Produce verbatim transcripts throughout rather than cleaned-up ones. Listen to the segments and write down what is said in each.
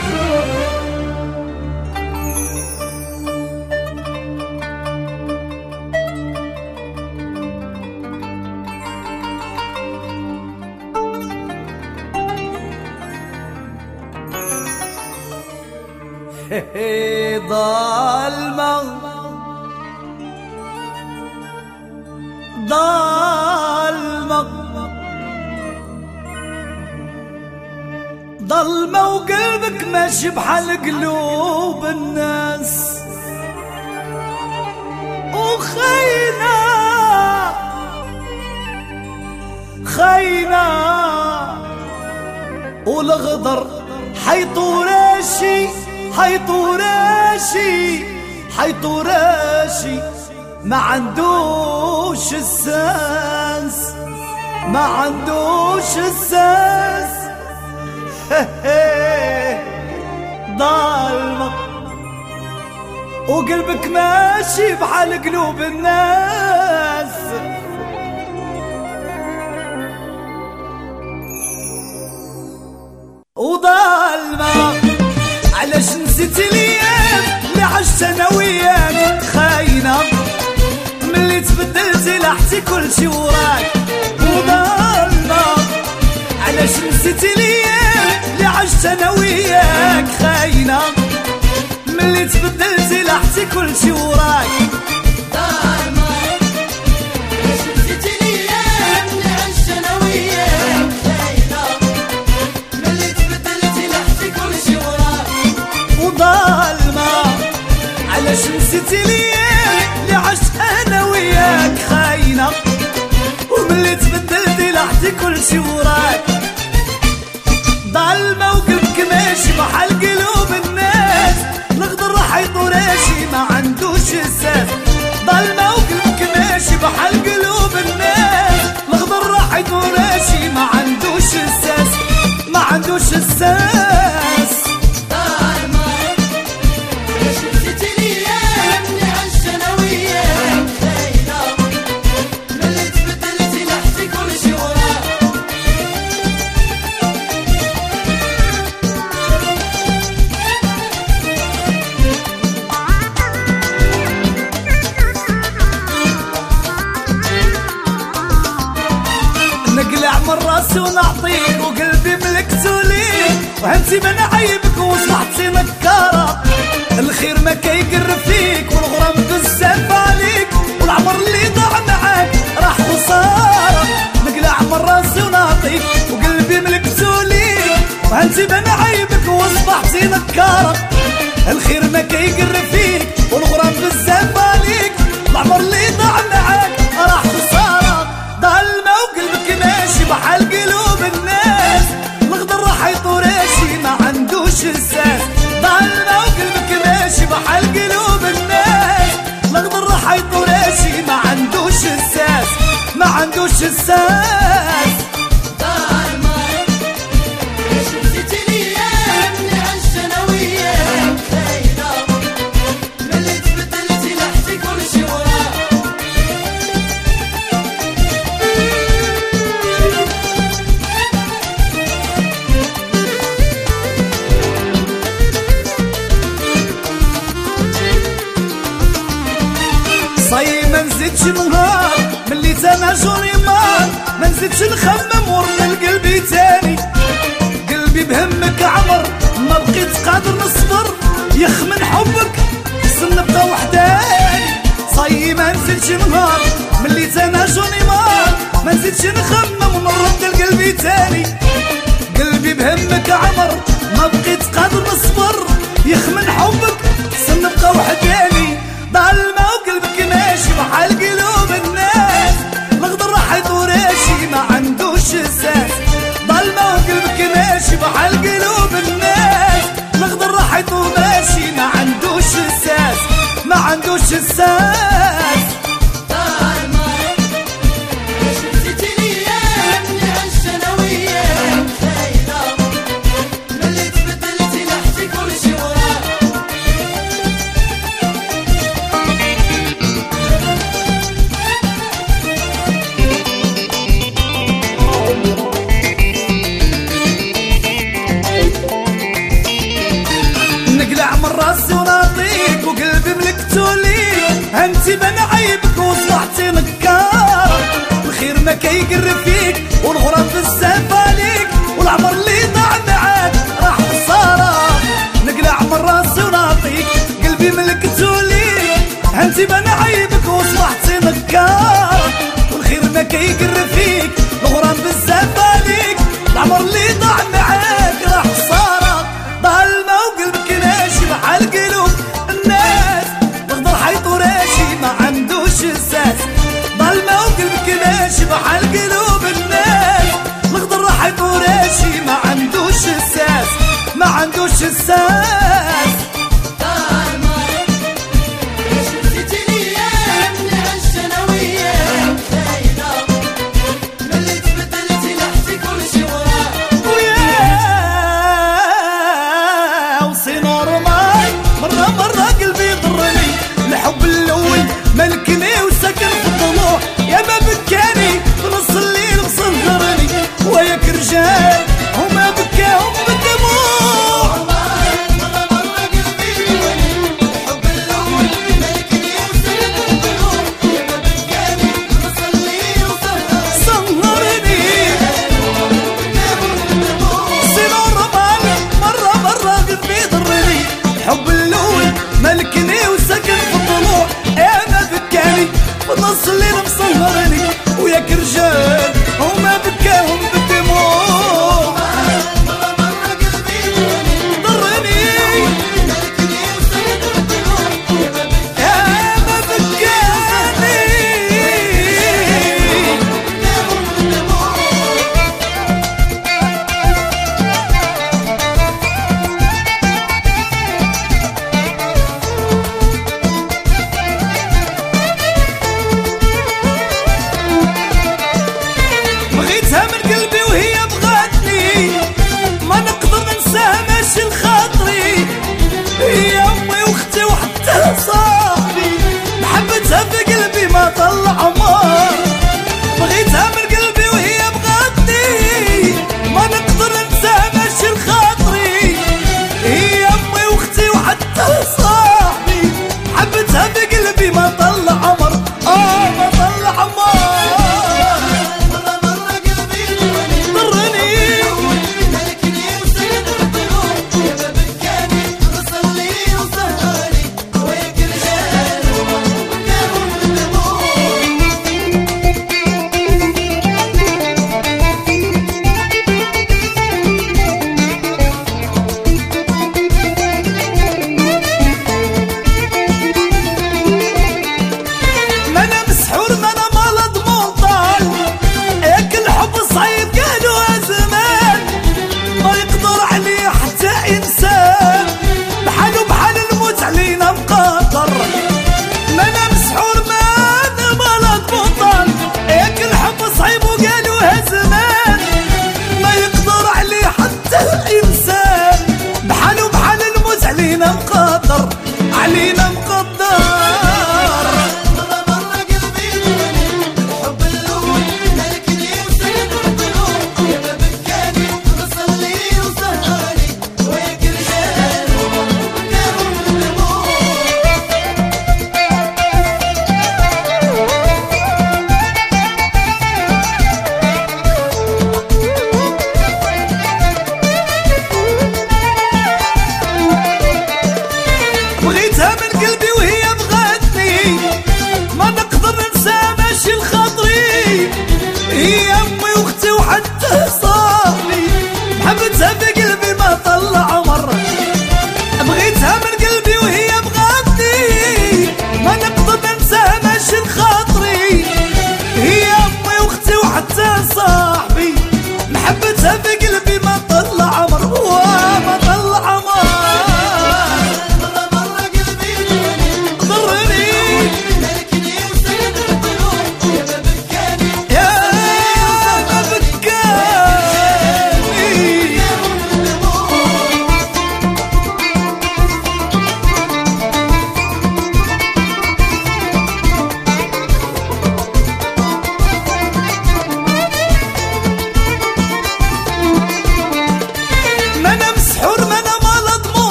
ظلمة ظلمة ظلمة وقلبك ماشي بحال قلوب الناس، وخينا خينا والغدر حيطوراشي حيطوراشي حيطوراشي ما عندوش الساس، ما عندوش الساس. ظلمة وقلبك ماشي بحال قلوب الناس، وظلمة علاش نسيت الايام اللي عشت انا وياك خاينة، ملي تبدلتي لحتي كلشي وراك. وظلمة علاش نسيت الايام اللي عشت انا وياك خاينة، ملي تبدلتي لحتي كلشي وراك. علاش نسيتي ليا اللي عشت انا وياك خاينة، وملي تبدلتي لحتي كلشي وراك. ظلمة وقلبك ماشي بحال قلوب الناس، الغدر راح يطوراشي ما عندوش اساس. ظلمة وقلبك ماشي بحال قلوب الناس، الغدر راح يطوراشي ما عندوش اساس، ما عندوش اساس. نقلع من راسي ونعطيك وقلبي ملكتو ليك، وهمتي ما نعيبك وصبحتي نكارة. الخير ما كيقرب فيك والغرام بزاف عليك، والعمر اللي ضاع معاك راح خسارة. نقلع من راسي ونعطيك وقلبي ملكتو ليك، وهمتي ما نعيبك وصبحتي نكارة. الخير ما كيقرب فيك والغرام بزاف عليك، العمر اللي ضاع معاك راح خسارة. ظلمة وقلبك ماشي بحال قلوب الناس، الغدر راح يطوراشي ما عندوش اساس. ظلمة وقلبك ماشي بحال قلوب الناس، الغدر راح يطوراشي ما عندوش اساس، ما عندوش اساس. صاي ما نزيدش نهار ملي تناجوني مار، ما نزيدش نخمم ورد لقلبي تاني. قلبي بهمك عمر ما بقيت قادر نصبر، يخمن حبك خصنا نبقى وحداني. صاي ما نزيدش نهار ملي تناجوني مار، ما نزيدش نخمم ونرد لقلبي تاني. قلبي بهمك عمر ما بقيت قادر نصبر، يخمن حبك خصنا نبقى وحداني. ظلمة وقلبك ماشي بحال قلوب الناس، الغدر راح يطوراشي ما عندوش اساس. ظلمة وقلبك ماشي بحال قلوب الناس، الغدر راح يطوراشي ما عندوش اساس، ما عندوش اساس. نسيت الايام اللي عشت انا وياك خاينة، فيك وقلبي ملكتو ليك، انتي بان عيبك وصبحتي نكار، الخير ما كيقر فيك والغرام بزاف عليك، والعمر اللي ضاع معاك راح خسارة، نقلع من راسي ونعطيك قلبي ملكتو ليك، انتي بان عيبك وصبحتي نكار، والخير ما كيقر فيك الغرام بزاف عليك، العمر اللي ضاع معاك راح خسارة، ظلمة وقلبك ناشي بحال قلوب الناس، الخضر حيطو راشي ما عندوش اساس، ظلمة وقلبك ناشي بحال قلوب الناس، الخضر حيطو راشي ما عندوش اساس، ما عندوش اساس. الحب الاول ملكني وسكن في الضلوع، يا ما بكاني في نص الليل وصدرني، وياك رجال وما بكاهم بالدموع.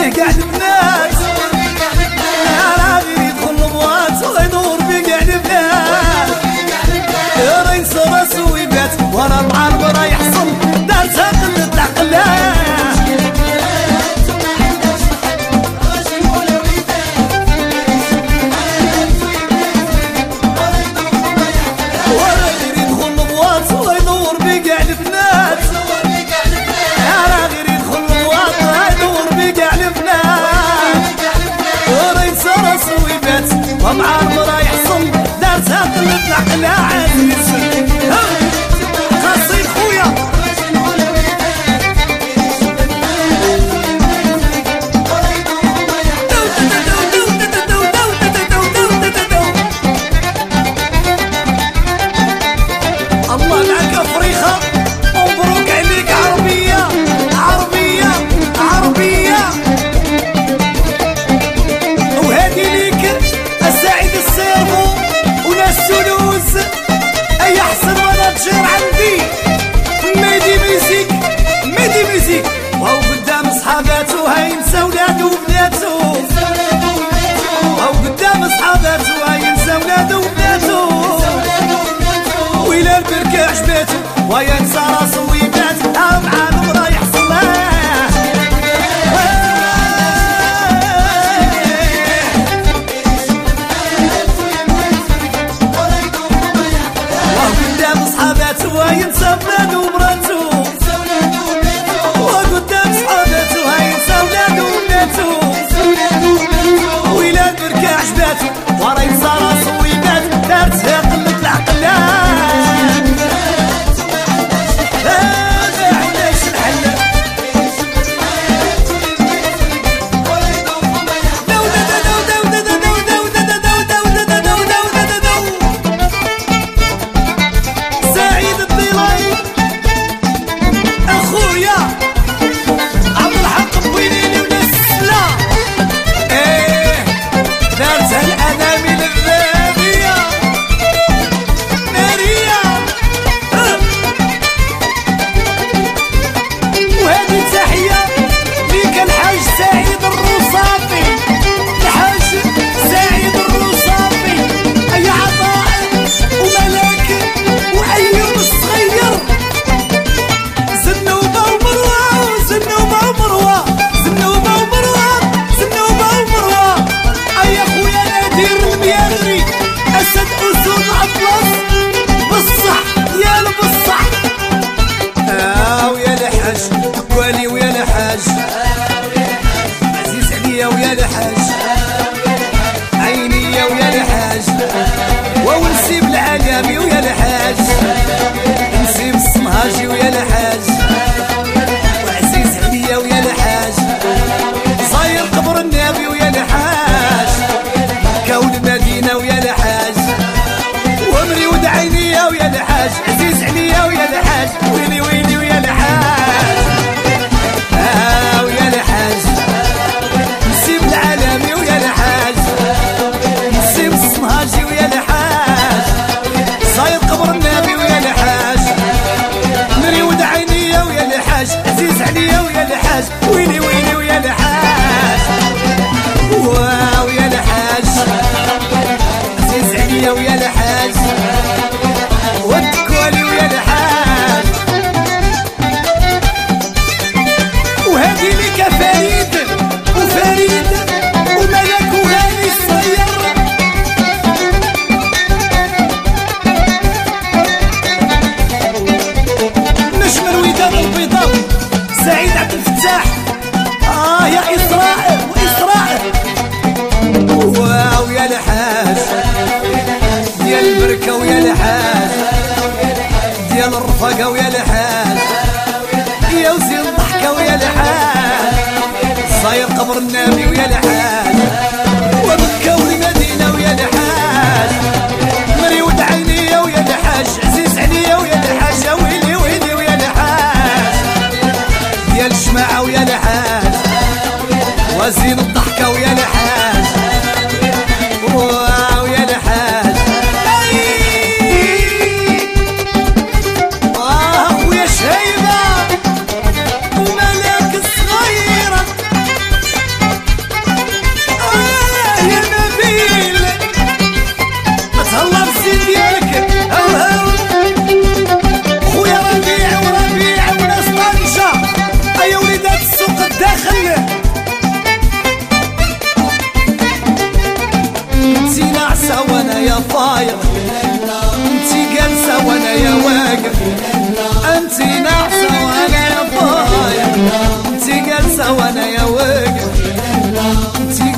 فيه قاع البنات راه غير يدخل البواط ويدور فيه قاع البنات راه ينسى راسو ويبات ورا المعارض راه يحصل دارتها قلة العقلات وراه غير يدخل البواط ويدور فيه قاع البنات راه غير يدخل البواط ويدور فيه قاع البنات وراه ينسى راسو ويبات ومعارض راه يحصل دارتها قلة العقلات خاصين خويا الله معاك افريقيا مبروك عليك عربيه عربيه عربيه وهادي ليك السعيد السيرفو وناس تونس اي احسن مناجر عندي ميدي ميوزيك ميدي ميوزيك وهو قدام صحاباته هينسى ولادو وبناتو وهو قدام صحاباته هينسى ولادو وبناتو ويلا البركة عجباتو وينسى راسو ويبات ها معاهم راه يحصل وهو قدام صحاباته وينسى بلادو ومراتو وهو قدام صحاباته هينسى ولادو وبناتو ويلا البركة عجباتو وراه ينسى راسو ويبات دارتها قلة العقلات والي ويا الحاج عزيز عليا ويا الحاج عيني ويا الحاج ونسيب العالمي ويا الحاج نسيب الصنهاجي ويا الحاج وعزيز عليا ويا الحاج صاير قبر النبي ويا الحاج كون المدينة ويا الحاج ومريود عينيا ويا الحاج عزيز عليا ويا الحاج ويلي ويلي ويا الحاج ويا الحاج نسيب العالمي ويا الحاج نسيب الصنهاجي ويا الحاج صاير قبر النبي ويا الحاج مريود عينيا ويا الحاج عزيز عليا ويا الحاج ويلي ويلي ويا الحاج ويا الحاج عزيز عليا ويا الحاج والتكوالي ويا الحاج وهادي ليك فريد وفريد وملك وغالي الصير نجم الوداد البيضاء سعيد عبد الفتاح اه يا اسراء واسراء واو يا الحاج ديال البركه ويا الحاج ديال الرفقه ويا الحاج يا وزين الضحكه ويا الحاج صاير قبر النبي ويا الحاج وبكى والمدينه ويا الحاج مريود عينيا ويا الحاج عزيز عليا ويا الحاج يا ويلي ويلي ويا الحاج ديال الجماعه ويا الحاج وزين الضحكه ويا الحاج ويا الحاج اه ويا شهيبه وملاك الصغيره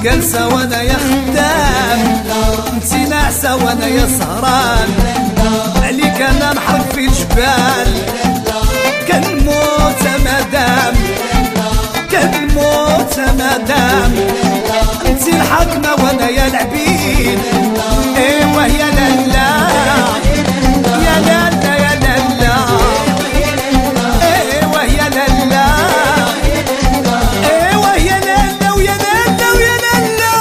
جالسة وانا يا خدام، انتي ناعسة وانا يا سهران، عليك انا نحرق في الجبال، كنموت مدام كنموت مدام، انتي الحاكمة وانا يا العبيد. ايوه يا لالا يا لالا يا لالا، ايوه يا لالا ايوه يا لالا ويا لالا ويا لالا.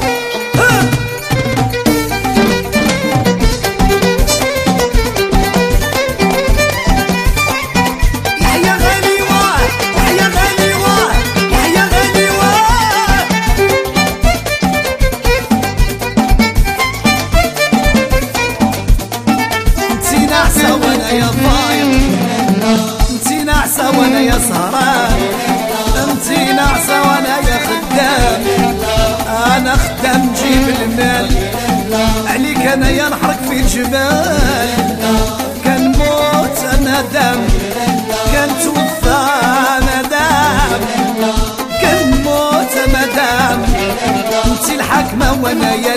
يحيى غالي واه يحيى غالي واه يحيى غالي واه. انتي ناعسة وانا يا ضايع، انتي ناعسة وانا يا سهران، انتي ناعسة وانا يا خدام، انا خدام جيب المال، عليك انا يا نحرق في الجبال، كنموت ندم كنتوفى ندم، كنموت مدام انتي الحاكمة وانا يا